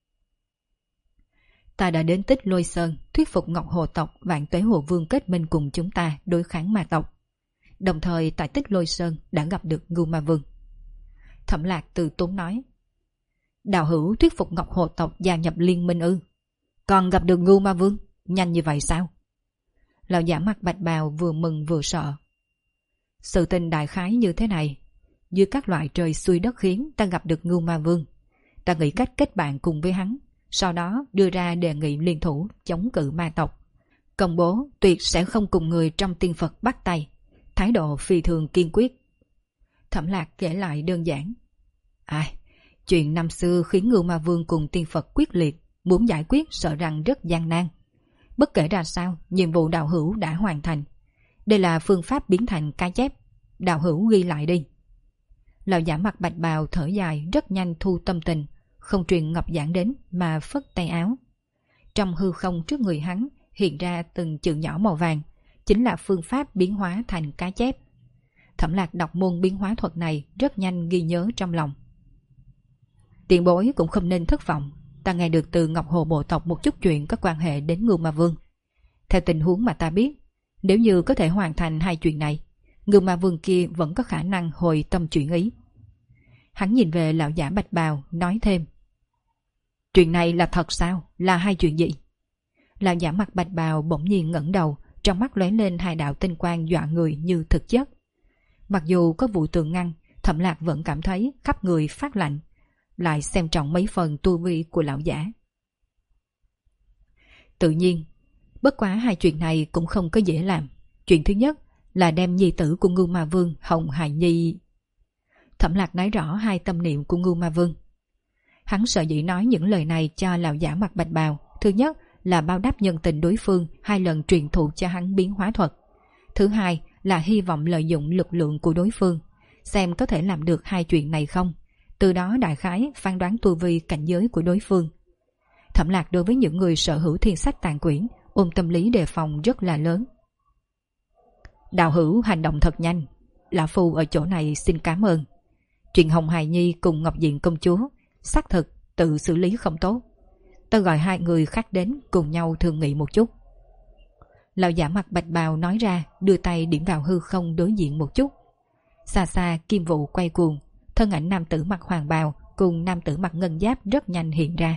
Ta đã đến Tích Lôi Sơn thuyết phục Ngọc Hồ tộc Vạn Tuế Hồ Vương kết minh cùng chúng ta đối kháng ma tộc. Đồng thời tại Tích Lôi Sơn đã gặp được Ngưu Ma Vương. Thẩm Lạc từ tốn nói. Đạo hữu thuyết phục Ngọc Hồ tộc gia nhập liên minh ư? Còn gặp được Ngưu Ma Vương? Nhanh như vậy sao? Lão giả mặc bạch bào vừa mừng vừa sợ. Sự tình đại khái như thế này. Dưới các loại trời xuôi đất khiến ta gặp được Ngưu Ma Vương. Ta nghĩ cách kết bạn cùng với hắn, sau đó đưa ra đề nghị liên thủ chống cự ma tộc. Công bố tuyệt sẽ không cùng người trong tiên Phật bắt tay. Thái độ phi thường kiên quyết. Thẩm Lạc kể lại đơn giản. Chuyện năm xưa khiến Ngưu Ma Vương cùng tiên Phật quyết liệt, muốn giải quyết sợ rằng rất gian nan. Bất kể ra sao, nhiệm vụ đạo hữu đã hoàn thành. Đây là phương pháp biến thành cá chép. Đạo hữu ghi lại đi. Lão giả mặc bạch bào thở dài, rất nhanh thu tâm tình, không truyền ngọc giảng đến mà phất tay áo. Trong hư không trước người hắn hiện ra từng chữ nhỏ màu vàng, chính là phương pháp biến hóa thành cá chép. Thẩm Lạc đọc môn biến hóa thuật này rất nhanh ghi nhớ trong lòng. Tiền bối cũng không nên thất vọng, ta nghe được từ Ngọc Hồ bộ tộc một chút chuyện có quan hệ đến Ngưu Ma Vương. Theo tình huống mà ta biết, nếu như có thể hoàn thành hai chuyện này, Ngưu Ma Vương kia vẫn có khả năng hồi tâm chuyển ý. Hắn nhìn về lão giả bạch bào, nói thêm. Chuyện này là thật sao? Là hai chuyện gì? Lão giả mặc bạch bào bỗng nhiên ngẩng đầu, trong mắt lóe lên hai đạo tinh quang dọa người như thực chất. Mặc dù có vụ tường ngăn, Thẩm Lạc vẫn cảm thấy khắp người phát lạnh, lại xem trọng mấy phần tu vi của lão giả. Tự nhiên, bất quá hai chuyện này cũng không có dễ làm. Chuyện thứ nhất là đem nhi tử của Ngưu Ma Vương Hồng Hài Nhi. Thẩm Lạc nói rõ hai tâm niệm của Ngưu Ma Vương. Hắn sợ dĩ nói những lời này cho lão giả mặc bạch bào, thứ nhất là báo đáp nhân tình đối phương 2 lần truyền thụ cho hắn biến hóa thuật. Thứ hai là hy vọng lợi dụng lực lượng của đối phương, xem có thể làm được 2 chuyện này không, từ đó đại khái phán đoán tu vi cảnh giới của đối phương. Thẩm Lạc đối với những người sở hữu thiên sách tàn quyển ôm tâm lý đề phòng rất là lớn. Đạo hữu hành động thật nhanh, lão phu ở chỗ này xin cảm ơn. Chuyện Hồng Hài Nhi cùng Ngọc Diện công chúa xác thực tự xử lý không tốt, ta gọi 2 người khác đến cùng nhau thương nghị một chút. Lão giả mặt bạch bào nói ra, đưa tay điểm vào hư không đối diện một chút. Xa xa kim vụ quay cuồng, thân ảnh nam tử mặc hoàng bào cùng nam tử mặc ngân giáp rất nhanh hiện ra.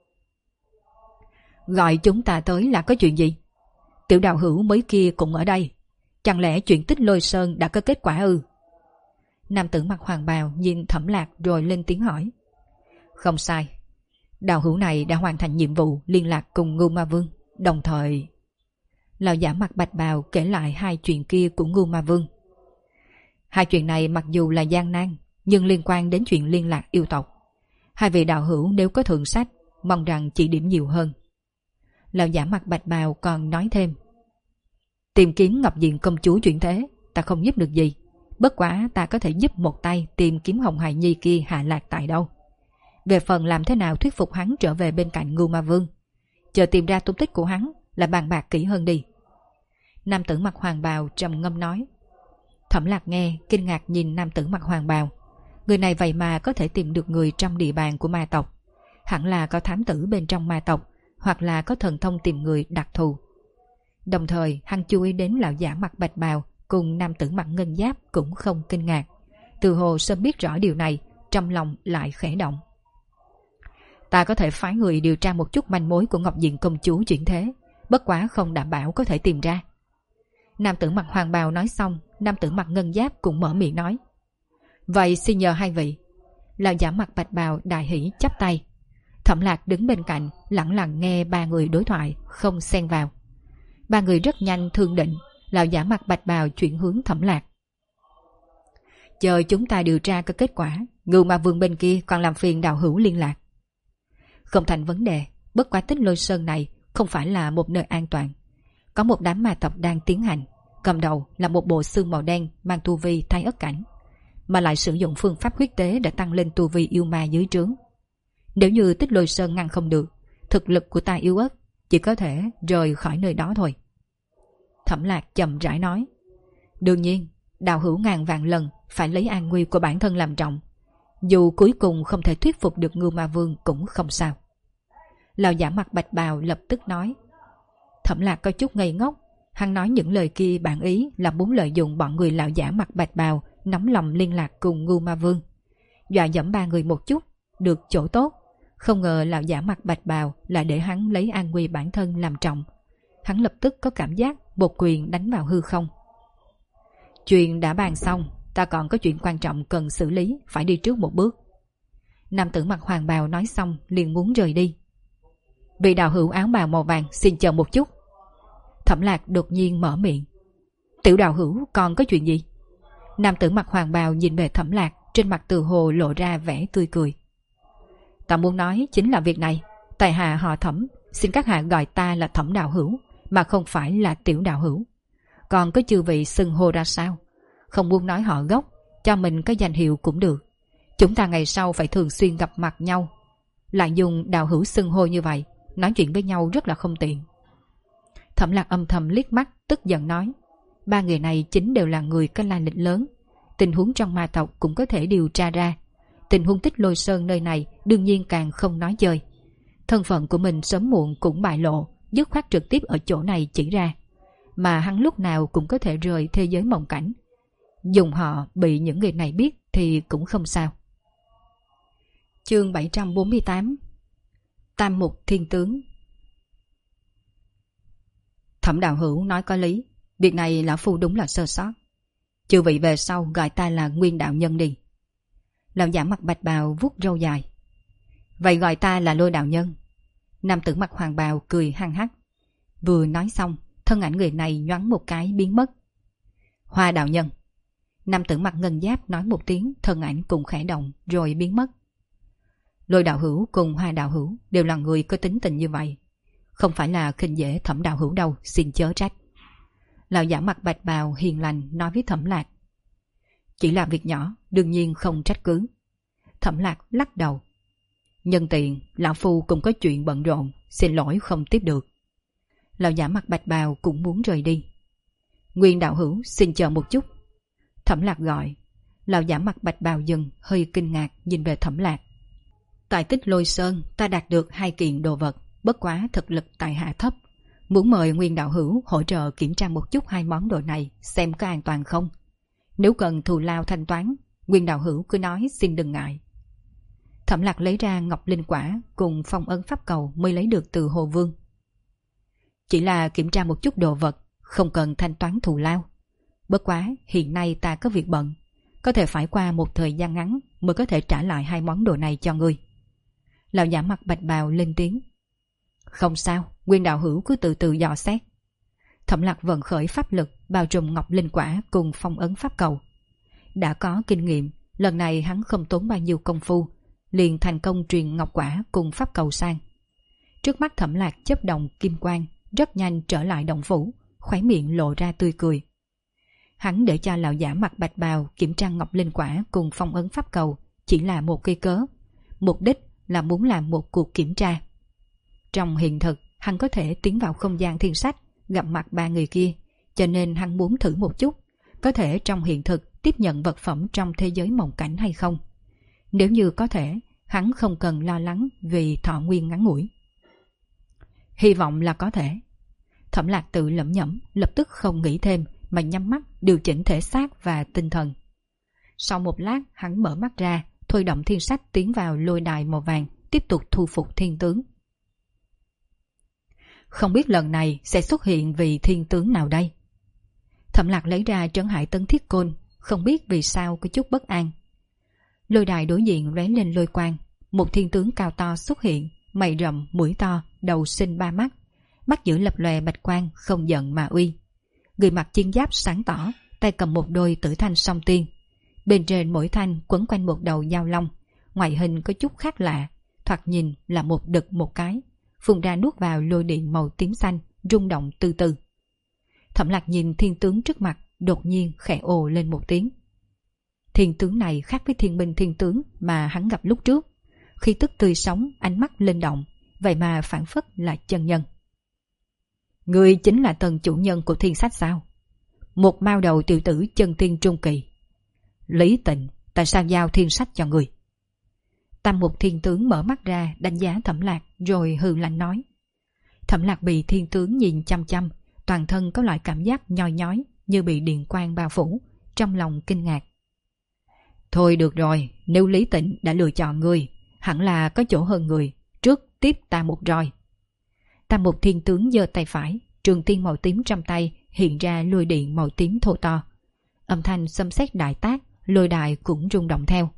Gọi chúng ta tới là có chuyện gì? Tiểu đạo hữu mới kia cũng ở đây, chẳng lẽ chuyện Tích Lôi Sơn đã có kết quả ư? Nam tử mặc hoàng bào nhìn Thẩm Lạc rồi lên tiếng hỏi. Không sai, đạo hữu này đã hoàn thành nhiệm vụ liên lạc cùng Ngưu Ma Vương, đồng thời... Lão giả mặt bạch bào kể lại 2 chuyện kia của Ngưu Ma Vương. 2 chuyện này mặc dù là gian nan, nhưng liên quan đến chuyện liên lạc yêu tộc. 2 vị đạo hữu nếu có thượng sách, mong rằng chỉ điểm nhiều hơn. Lão giả mặt bạch bào còn nói thêm. Tìm kiếm Ngọc Diện công chúa chuyển thế, ta không giúp được gì. Bất quá ta có thể giúp một tay tìm kiếm Hồng Hài Nhi kia hạ lạc tại đâu. Về phần làm thế nào thuyết phục hắn trở về bên cạnh Ngưu Ma Vương, chờ tìm ra tung tích của hắn là bàn bạc kỹ hơn đi. Nam tử mặc hoàng bào trầm ngâm nói. Thẩm Lạc nghe kinh ngạc nhìn nam tử mặc hoàng bào. Người này vậy mà có thể tìm được người trong địa bàn của ma tộc, hẳn là có thám tử bên trong ma tộc, hoặc là có thần thông tìm người đặc thù. Đồng thời hắn chú ý đến lão giả mặc bạch bào cùng nam tử mặc ngân giáp cũng không kinh ngạc, từ hồ sớm biết rõ điều này, trong lòng lại khẽ động. Ta có thể phái người điều tra một chút manh mối của Ngọc Diện công chúa chuyển thế, bất quá không đảm bảo có thể tìm ra. Nam tử mặc hoàng bào nói xong, nam tử mặc ngân giáp cũng mở miệng nói. Vậy xin nhờ 2 vị. Lão giả mặc bạch bào đại hỉ chắp tay. Thẩm Lạc đứng bên cạnh lặng lặng nghe 3 người đối thoại, không xen vào. 3 người rất nhanh thương định. Lão giả mặc bạch bào chuyển hướng Thẩm Lạc. Chờ chúng ta điều tra có kết quả, Ngưu Ma Vương bên kia còn làm phiền đạo hữu liên lạc. Không thành vấn đề, bất quá Tích Lôi Sơn này không phải là một nơi an toàn. Có một đám ma tộc đang tiến hành, cầm đầu là một bộ xương màu đen mang tu vi Thái Ất cảnh, mà lại sử dụng phương pháp huyết tế để tăng lên tu vi yêu ma dưới trướng. Nếu như Tích Lôi Sơn ngăn không được, thực lực của ta yếu ớt, chỉ có thể rời khỏi nơi đó thôi. Thẩm Lạc chậm rãi nói. Đương nhiên, đạo hữu ngàn vạn lần phải lấy an nguy của bản thân làm trọng. Dù cuối cùng không thể thuyết phục được Ngưu Ma Vương cũng không sao. Lão giả mặt bạch bào lập tức nói. Thẩm Lạc có chút ngây ngốc. Hắn nói những lời kia bản ý là muốn lợi dụng bọn người lão giả mặt bạch bào nóng lòng liên lạc cùng Ngưu Ma Vương, dọa dẫm 3 người một chút, được chỗ tốt. Không ngờ lão giả mặt bạch bào là để hắn lấy an nguy bản thân làm trọng. Hắn lập tức có cảm giác một quyền đánh vào hư không. Chuyện đã bàn xong, ta còn có chuyện quan trọng cần xử lý, phải đi trước một bước. Nam tử mặc hoàng bào nói xong liền muốn rời đi. Vị đạo hữu áo bào màu vàng xin chờ một chút. Thẩm Lạc đột nhiên mở miệng. Tiểu đạo hữu còn có chuyện gì? Nam tử mặc hoàng bào nhìn về Thẩm Lạc, trên mặt từ hồ lộ ra vẻ tươi cười. Ta muốn nói chính là việc này. Tại hạ họ Thẩm, xin các hạ gọi ta là Thẩm đạo hữu, mà không phải là Tiểu đạo hữu. Còn có chư vị xưng hô ra sao? Không muốn nói họ gốc, cho mình có danh hiệu cũng được. Chúng ta ngày sau phải thường xuyên gặp mặt nhau. Lại dùng đạo hữu xưng hô như vậy, nói chuyện với nhau rất là không tiện. Thẩm Lạc âm thầm liếc mắt, tức giận nói. 3 người này chính đều là người có lai lịch lớn. Tình huống trong ma tộc cũng có thể điều tra ra. Tình huống Tích Lôi Sơn nơi này đương nhiên càng không nói chơi. Thân phận của mình sớm muộn cũng bại lộ, dứt khoát trực tiếp ở chỗ này chỉ ra. Mà hắn lúc nào cũng có thể rời thế giới mộng cảnh. Dùng họ bị những người này biết thì cũng không sao. Chương 748 Tam Mục Thiên Tướng. Thẩm đạo hữu nói có lý, việc này lão phu đúng là sơ sót. Chư vị về sau gọi ta là Nguyên đạo nhân đi. Lão giả mặc bạch bào vuốt râu dài. Vậy gọi ta là Lôi đạo nhân. Nam tử mặc hoàng bào cười hăng hắc. Vừa nói xong, thân ảnh người này nhoáng một cái biến mất. Hoa đạo nhân. Nam tử mặc ngân giáp nói một tiếng, thân ảnh cùng khẽ động rồi biến mất. Lôi đạo hữu cùng Hoa đạo hữu đều là người có tính tình như vậy, không phải là khinh dễ Thẩm đạo hữu đâu, xin chớ trách. Lão giả mặt bạch bào hiền lành nói với Thẩm Lạc. Chỉ là việc nhỏ, đương nhiên không trách cứ. Thẩm Lạc lắc đầu. Nhân tiện, lão phu cũng có chuyện bận rộn, xin lỗi không tiếp được. Lão giả mặt bạch bào cũng muốn rời đi. Nguyên đạo hữu xin chờ một chút. Thẩm Lạc gọi. Lão giả mặt bạch bào dừng, hơi kinh ngạc nhìn về Thẩm Lạc. Tại Tích Lôi Sơn ta đạt được 2 kiện đồ vật, bất quá thực lực tại hạ thấp. Muốn mời Nguyên đạo hữu hỗ trợ kiểm tra một chút 2 món đồ này xem có an toàn không. Nếu cần thù lao thanh toán, Nguyên đạo hữu cứ nói xin đừng ngại. Thẩm Lạc lấy ra ngọc linh quả cùng phong ấn pháp cầu mới lấy được từ Hồ Vương. Chỉ là kiểm tra một chút đồ vật, không cần thanh toán thù lao. Bất quá hiện nay ta có việc bận, có thể phải qua một thời gian ngắn mới có thể trả lại 2 món đồ này cho ngươi. Lão giả mặt bạch bào lên tiếng. Không sao, Nguyên đạo hữu cứ từ từ dò xét. Thẩm Lạc vận khởi pháp lực bao trùm ngọc linh quả cùng phong ấn pháp cầu. Đã có kinh nghiệm, lần này hắn không tốn bao nhiêu công phu, liền thành công truyền ngọc quả cùng pháp cầu sang. Trước mắt Thẩm Lạc chớp động kim quang, rất nhanh trở lại động phủ, khóe miệng lộ ra tươi cười. Hắn để cho lão giả mặt bạch bào kiểm tra ngọc linh quả cùng phong ấn pháp cầu chỉ là một cây cớ, mục đích là muốn làm một cuộc kiểm tra. Trong hiện thực, hắn có thể tiến vào không gian thiên sách, gặp mặt 3 người kia, cho nên hắn muốn thử một chút, có thể trong hiện thực tiếp nhận vật phẩm trong thế giới mộng cảnh hay không. Nếu như có thể, hắn không cần lo lắng vì thọ nguyên ngắn ngủi. Hy vọng là có thể. Thẩm Lạc tự lẩm nhẩm, lập tức không nghĩ thêm mà nhắm mắt điều chỉnh thể xác và tinh thần. Sau một lát hắn mở mắt ra, thôi động thiên sách tiến vào lôi đài màu vàng, tiếp tục thu phục thiên tướng. Không biết lần này sẽ xuất hiện vị thiên tướng nào đây? Thẩm Lạc lấy ra trấn hải tấn thiết côn, không biết vì sao có chút bất an. Lôi đài đối diện lóe lên lôi quang, một thiên tướng cao to xuất hiện, mày rậm, mũi to, đầu sinh 3 mắt, mắt giữ lập lòe bạch quang, không giận mà uy. Người mặc chiến giáp sáng tỏ, tay cầm một đôi tử thanh song tiên. Bên trên mỗi thanh quấn quanh một đầu dao long, ngoại hình có chút khác lạ, thoạt nhìn là một đực một cái, phun ra nuốt vào lôi điện màu tím xanh, rung động từ từ. Thẩm Lạc nhìn thiên tướng trước mặt, đột nhiên khẽ ồ lên một tiếng. Thiên tướng này khác với thiên binh thiên tướng mà hắn gặp lúc trước, khi tức tươi sống, ánh mắt linh động, vậy mà phản phất là chân nhân. Ngươi chính là tần chủ nhân của thiên sách sao? Một mao đầu tiểu tử chân tiên trung kỳ. Lý Tịnh, tại sao giao thiên sách cho người? Tam Mục thiên tướng mở mắt ra đánh giá Thẩm Lạc rồi hừ lạnh nói. Thẩm Lạc bị thiên tướng nhìn chăm chăm, toàn thân có loại cảm giác nhoi nhói như bị điện quang bao phủ, trong lòng kinh ngạc. Thôi được rồi, nếu Lý Tịnh đã lựa chọn ngươi, hẳn là có chỗ hơn người, trước tiếp ta một roi. Tam Mục thiên tướng giơ tay phải, trường tiên màu tím trong tay hiện ra lôi điện màu tím thô to. Âm thanh xâm xét đại tác, lôi đài cũng rung động theo.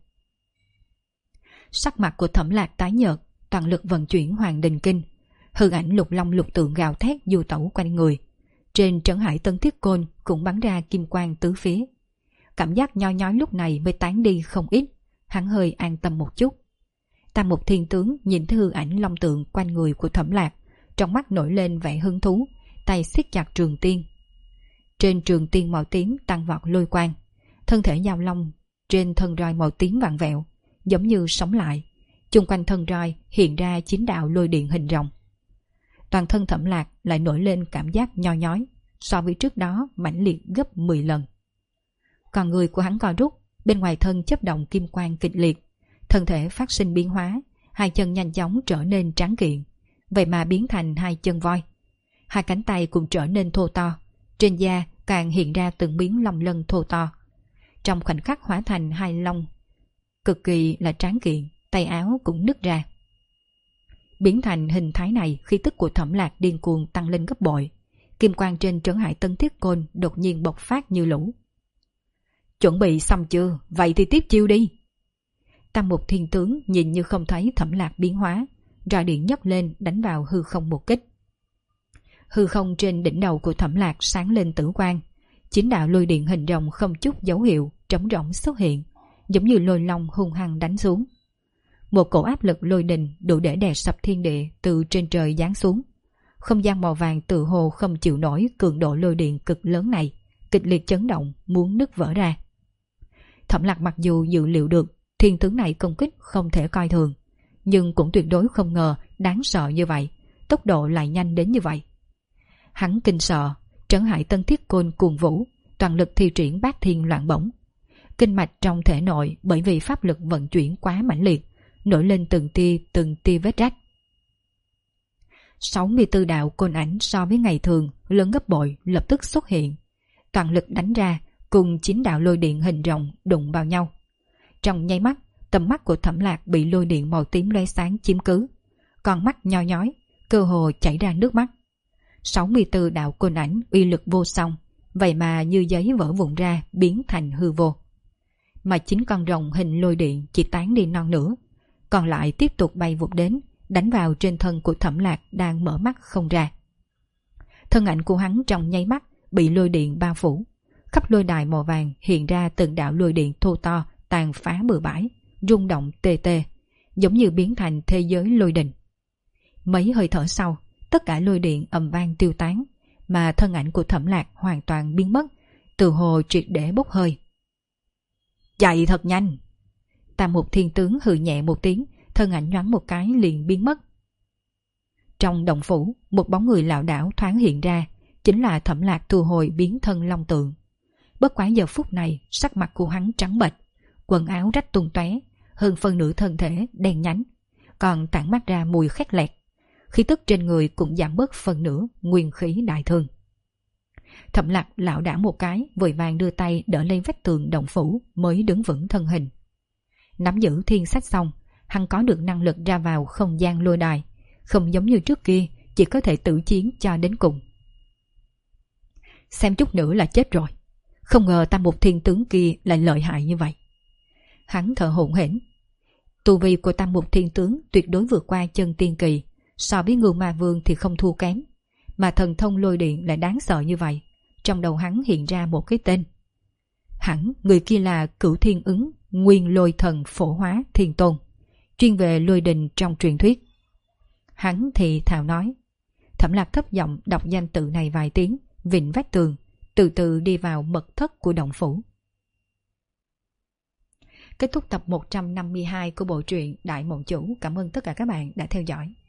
Sắc mặt của Thẩm Lạc tái nhợt, toàn lực vận chuyển Hoàng Đình Kinh, hư ảnh lục long lục tượng gào thét du tẩu quanh người. Trên trấn hải tân thiết côn cũng bắn ra kim quang tứ phía. Cảm giác nhoi nhói lúc này mới tán đi không ít, hắn hơi an tâm một chút. Tam Mục thiên tướng nhìn thấy hư ảnh long tượng quanh người của Thẩm Lạc, trong mắt nổi lên vẻ hứng thú, tay siết chặt trường tiên. Trên trường tiên màu tím tăng vọt lôi quang, thân thể giao long trên thân roi màu tím vặn vẹo, giống như sống lại. Chung quanh thân roi hiện ra 9 đạo lôi điện hình rồng. Toàn thân Thẩm Lạc lại nổi lên cảm giác nhoi nhói, so với trước đó mãnh liệt gấp 10 lần. Còn người của hắn co rút, bên ngoài thân chớp động kim quang kịch liệt, thân thể phát sinh biến hóa, 2 chân nhanh chóng trở nên tráng kiện, vậy mà biến thành 2 chân voi. 2 cánh tay cũng trở nên thô to, trên da càng hiện ra từng miếng long lân thô to. Trong khoảnh khắc hóa thành 2 long, cực kỳ là tráng kiện, tay áo cũng nứt ra. Biến thành hình thái này, khí tức của Thẩm Lạc điên cuồng tăng lên gấp bội. Kim quang trên trấn hải tân thiết côn đột nhiên bộc phát như lũ. Chuẩn bị xong chưa? Vậy thì tiếp chiêu đi. Tam Mục thiên tướng nhìn như không thấy Thẩm Lạc biến hóa, roi điện nhấc lên đánh vào hư không một kích. Hư không trên đỉnh đầu của Thẩm Lạc sáng lên tử quang, 9 đạo lôi điện hình rồng không chút dấu hiệu trống rỗng xuất hiện, giống như lôi long hung hăng đánh xuống. Một cổ áp lực lôi đình đủ để đè sập thiên địa từ trên trời giáng xuống. Không gian màu vàng tự hồ không chịu nổi cường độ lôi điện cực lớn này, kịch liệt chấn động muốn nứt vỡ ra. Thẩm Lạc mặc dù dự liệu được thiên tướng này công kích không thể coi thường, nhưng cũng tuyệt đối không ngờ đáng sợ như vậy, tốc độ lại nhanh đến như vậy. Hắn kinh sợ, trấn hải tân thiết côn cuồng vũ, toàn lực thi triển bát thiên loạn bổng. Kinh mạch trong thể nội bởi vì pháp lực vận chuyển quá mãnh liệt, nổi lên từng tia vết rách. 64 đạo côn ảnh so với ngày thường lớn gấp bội lập tức xuất hiện, toàn lực đánh ra cùng 9 đạo lôi điện hình rồng đụng vào nhau. Trong nháy mắt, tầm mắt của Thẩm Lạc bị lôi điện màu tím lóe sáng chiếm cứ, con mắt nhoi nhói, cơ hồ chảy ra nước mắt. 64 đạo côn ảnh uy lực vô song, vậy mà như giấy vỡ vụn ra biến thành hư vô. Mà 9 con rồng hình lôi điện chỉ tán đi non nửa, còn lại tiếp tục bay vụt đến, đánh vào trên thân của Thẩm Lạc đang mở mắt không ra. Thân ảnh của hắn trong nháy mắt bị lôi điện bao phủ, khắp lôi đài màu vàng hiện ra từng đạo lôi điện thô to tàn phá bừa bãi, rung động tê tê, giống như biến thành thế giới lôi đình. Mấy hơi thở sau, tất cả lôi điện ầm vang tiêu tán, mà thân ảnh của Thẩm Lạc hoàn toàn biến mất, từ hồ triệt để bốc hơi. Chạy thật nhanh! Tam Mục Thiên Tướng hừ nhẹ một tiếng, thân ảnh nhoáng một cái liền biến mất. Trong động phủ, một bóng người lảo đảo thoáng hiện ra, chính là Thẩm Lạc thu hồi biến thân long tượng. Bất quá giờ phút này, sắc mặt của hắn trắng bệch, quần áo rách tung tóe, hơn phân nửa thân thể đen nhánh, còn tản mát ra mùi khét lẹt. Khí tức trên người cũng giảm bớt phần nửa, nguyên khí đại thương. Thẩm Lạc lảo đảo một cái, vội vàng đưa tay đỡ lên vách tường động phủ mới đứng vững thân hình. Nắm giữ thiên sách xong, hắn có được năng lực ra vào không gian lôi đài, không giống như trước kia chỉ có thể tự chiến cho đến cùng. Xem chút nữa là chết rồi, không ngờ Tam Mục Thiên Tướng kia lại lợi hại như vậy. Hắn thở hổn hển. Tu vi của Tam Mục Thiên Tướng tuyệt đối vượt qua chân tiên kỳ, so với Ngưu Ma Vương thì không thua kém, mà thần thông lôi điện lại đáng sợ như vậy. Trong đầu hắn hiện ra một cái tên. Hẳn người kia là Cửu Thiên Ứng, Nguyên Lôi Thần Phổ Hóa Thiên Tôn, chuyên về lôi đình trong truyền thuyết. Hắn thì thào nói. Thẩm Lạc thấp giọng đọc danh tự này vài tiếng, vịn vách tường, từ từ đi vào mật thất của động phủ. Kết thúc tập 152 của bộ truyện Đại Mộng Chủ. Cảm ơn tất cả các bạn đã theo dõi.